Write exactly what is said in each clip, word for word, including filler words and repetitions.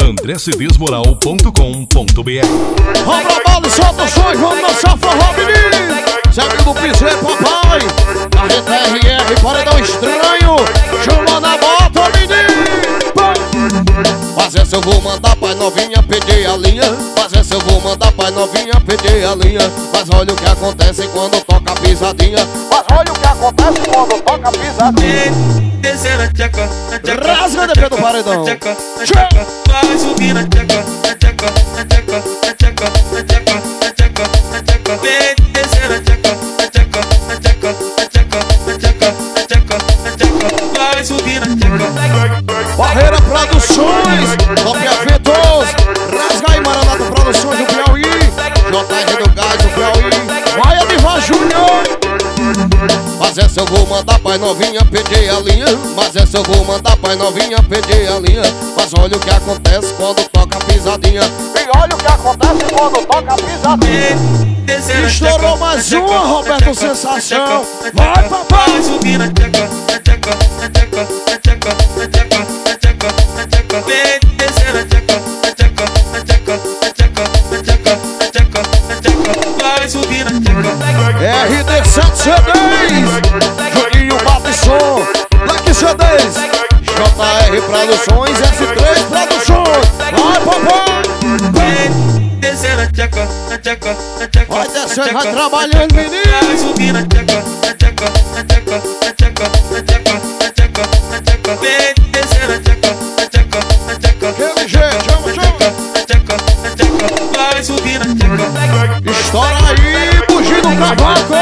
andré cedês moral ponto com ponto br. Abra a bola e solta o som e vamos dançar forró, menino. Segue no piso, é papai. Carreta R R, paredão estranho. Chama na bota, menino. Mas essa eu vou mandar pra novinha pedir a linha. Mas essa eu vou mandar pra novinha pedir a linha. Mas olha o que acontece quando toca a pisadinha. Mas olha o que acontece quando toca a pisadinha. Descer na tcheca, na tcheca, rasga de pé do paredão. na tcheca, na tcheca, vai subir na tcheca, na tcheca, na tcheca, na tcheca, na tcheca, na tcheca, na tcheca, vem descer na tcheca, na tcheca, na tcheca, na tcheca, na tcheca, na tcheca, na tcheca, vai subir na tcheca. Barreira Produções, Top Eventos, Rasga aí Maranata Produções do Piauí, J R do Gás do Piauí, vai Adivar Júnior. Mas essa eu vou mandar pra novinha pedir a linha. Mas essa eu vou mandar pra novinha pedir a linha. Mas olha o que acontece quando toca a pisadinha. E olha o que acontece quando toca a pisadinha. Estourou mais uma, Roberto Sensação. Vai, papai! Vai subir na tcheca, na tcheca, na tcheca, na tcheca, na tcheca, na tcheca, na tcheca, vem descer na tcheca, na tcheca, na tcheca, na tcheca, na tcheca, na tcheca, na tcheca, vai subir na tcheca. R D sete C Ds, Juninho Batson, Black C Ds, J R Produções, S três Produções. Vai, papai! Vem descer na tcheca, na tcheca, na tcheca, Vai descer, na vai tcheca, trabalhando, menino. vai subir na tcheca, na tcheca, na tcheca, na tcheca, na tcheca, na tcheca, na tcheca, vem descer na tcheca, na tcheca, na tcheca, Aquele jeito, chama, chama. na tcheca, na tcheca, vai subir na tcheca. Estoura aí, Bugindo Cavaco,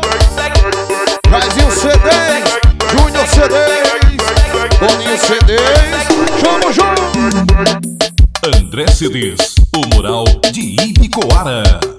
Jaizinho C Ds, Júnior C Ds, Boninho C Ds, chama o João. André Cedês, o mural de Ibicoara.